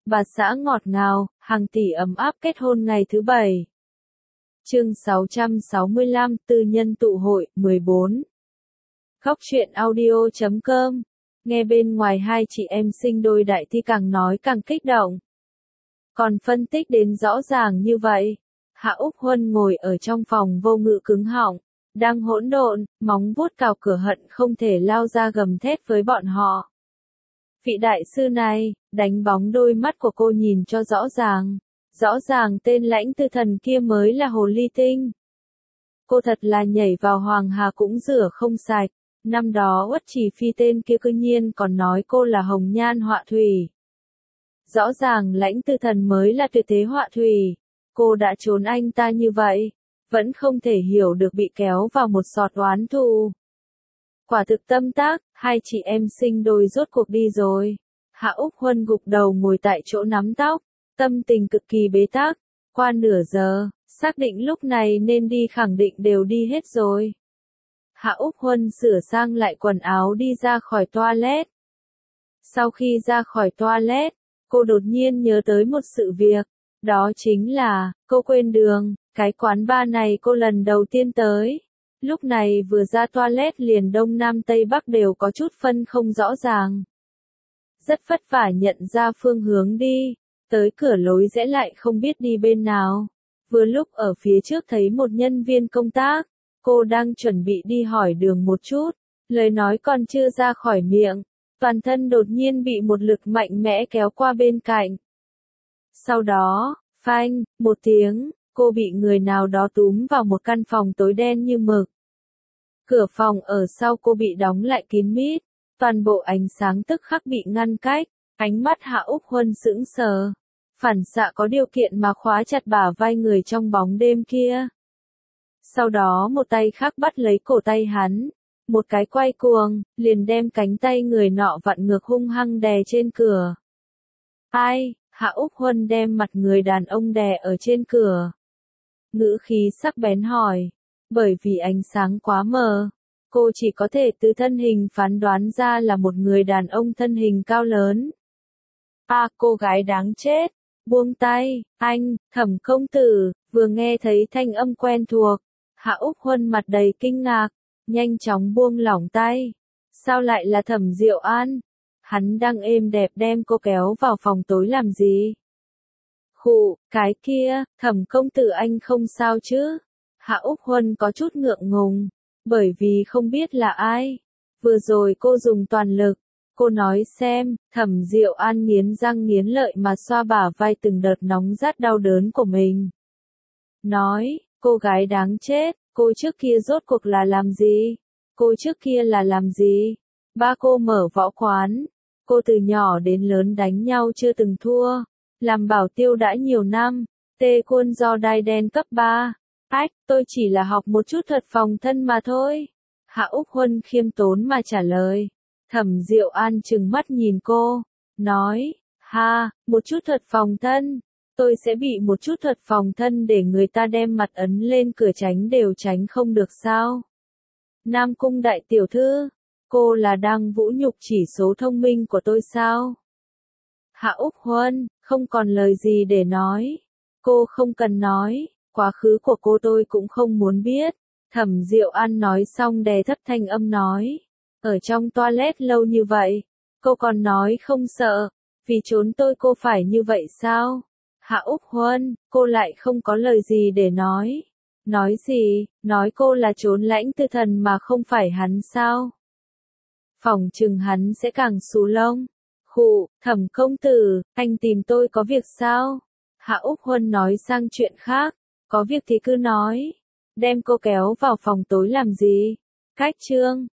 bà xã ngọt ngào, hàng tỷ ấm áp kết hôn ngày thứ 7. Chương 665, tư nhân tụ hội, 14. Khóc chuyện audio.com. Nghe bên ngoài hai chị em sinh đôi đại thi càng nói càng kích động. Còn phân tích đến rõ ràng như vậy. Hạ Úc Huân ngồi ở trong phòng vô ngữ cứng họng, đang hỗn độn, móng vuốt cào cửa hận không thể lao ra gầm thét với bọn họ. Vị đại sư này, đánh bóng đôi mắt của cô nhìn cho rõ ràng. Rõ ràng tên Lãnh Tư Thần kia mới là hồ ly tinh. Cô thật là nhảy vào Hoàng Hà cũng rửa không sạch. Năm đó Uất Chỉ Phi tên kia cư nhiên còn nói cô là hồng nhan họa thủy. Rõ ràng Lãnh Tư Thần mới là tuyệt thế họa thủy. Cô đã trốn anh ta như vậy, vẫn không thể hiểu được bị kéo vào một sọt oán thù. Quả thực tâm tác, hai chị em sinh đôi rốt cuộc đi rồi. Hạ Úc Huân gục đầu ngồi tại chỗ nắm tóc, tâm tình cực kỳ bế tắc. Qua nửa giờ, xác định lúc này nên đi khẳng định đều đi hết rồi. Hạ Úc Huân sửa sang lại quần áo đi ra khỏi toilet. Sau khi ra khỏi toilet, cô đột nhiên nhớ tới một sự việc. Đó chính là, cô quên đường, cái quán bar này cô lần đầu tiên tới. Lúc này vừa ra toilet liền đông nam tây bắc đều có chút phân không rõ ràng. Rất vất vả nhận ra phương hướng đi, tới cửa lối rẽ lại không biết đi bên nào. Vừa lúc ở phía trước thấy một nhân viên công tác, cô đang chuẩn bị đi hỏi đường một chút, lời nói còn chưa ra khỏi miệng, toàn thân đột nhiên bị một lực mạnh mẽ kéo qua bên cạnh. Sau đó, phanh, một tiếng, cô bị người nào đó túm vào một căn phòng tối đen như mực. Cửa phòng ở sau cô bị đóng lại kín mít, toàn bộ ánh sáng tức khắc bị ngăn cách, ánh mắt Hạ Úc Huân sững sờ, phản xạ có điều kiện mà khóa chặt bả vai người trong bóng đêm kia. Sau đó một tay khác bắt lấy cổ tay hắn, một cái quay cuồng, liền đem cánh tay người nọ vặn ngược hung hăng đè trên cửa. Ai? Hạ Úc Huân đem mặt người đàn ông đè ở trên cửa. Ngữ khí sắc bén hỏi, bởi vì ánh sáng quá mờ, cô chỉ có thể từ thân hình phán đoán ra là một người đàn ông thân hình cao lớn. À, cô gái đáng chết, buông tay, anh, Thẩm công tử, vừa nghe thấy thanh âm quen thuộc. Hạ Úc Huân mặt đầy kinh ngạc, nhanh chóng buông lỏng tay. Sao lại là Thẩm Diệu An? Hắn đang êm đẹp đem cô kéo vào phòng tối làm gì? Khụ, cái kia, Thẩm công tử anh không sao chứ? Hạ Úc Huân có chút ngượng ngùng, bởi vì không biết là ai. Vừa rồi cô dùng toàn lực, cô nói xem, Thẩm Diệu An nghiến răng nghiến lợi mà xoa bả vai từng đợt nóng rát đau đớn của mình. Nói, cô gái đáng chết, cô trước kia rốt cuộc là làm gì? Cô trước kia là làm gì? Ba cô mở võ quán. Cô từ nhỏ đến lớn đánh nhau chưa từng thua. Làm bảo tiêu đã nhiều năm. Tê quân do đai đen cấp 3. Ách, tôi chỉ là học một chút thuật phòng thân mà thôi. Hạ Úc Huân khiêm tốn mà trả lời. Thẩm Diệu An trừng mắt nhìn cô. Nói, ha, một chút thuật phòng thân. Tôi sẽ bị một chút thuật phòng thân để người ta đem mặt ấn lên cửa tránh đều tránh không được sao? Nam Cung đại tiểu thư, cô là đang vũ nhục chỉ số thông minh của tôi sao? Hạ Úc Huân, không còn lời gì để nói. Cô không cần nói, quá khứ của cô tôi cũng không muốn biết. Thẩm Diệu An nói xong đè thấp thanh âm nói. Ở trong toilet lâu như vậy, cô còn nói không sợ, vì trốn tôi cô phải như vậy sao? Hạ Úc Huân, cô lại không có lời gì để nói. Nói gì, nói cô là trốn Lãnh Tư Thần mà không phải hắn sao? Phỏng chừng hắn sẽ càng xù lông. Khụ, Thẩm công tử, anh tìm tôi có việc sao? Hạ Úc Huân nói sang chuyện khác, có việc thì cứ nói. Đem cô kéo vào phòng tối làm gì? Cách chương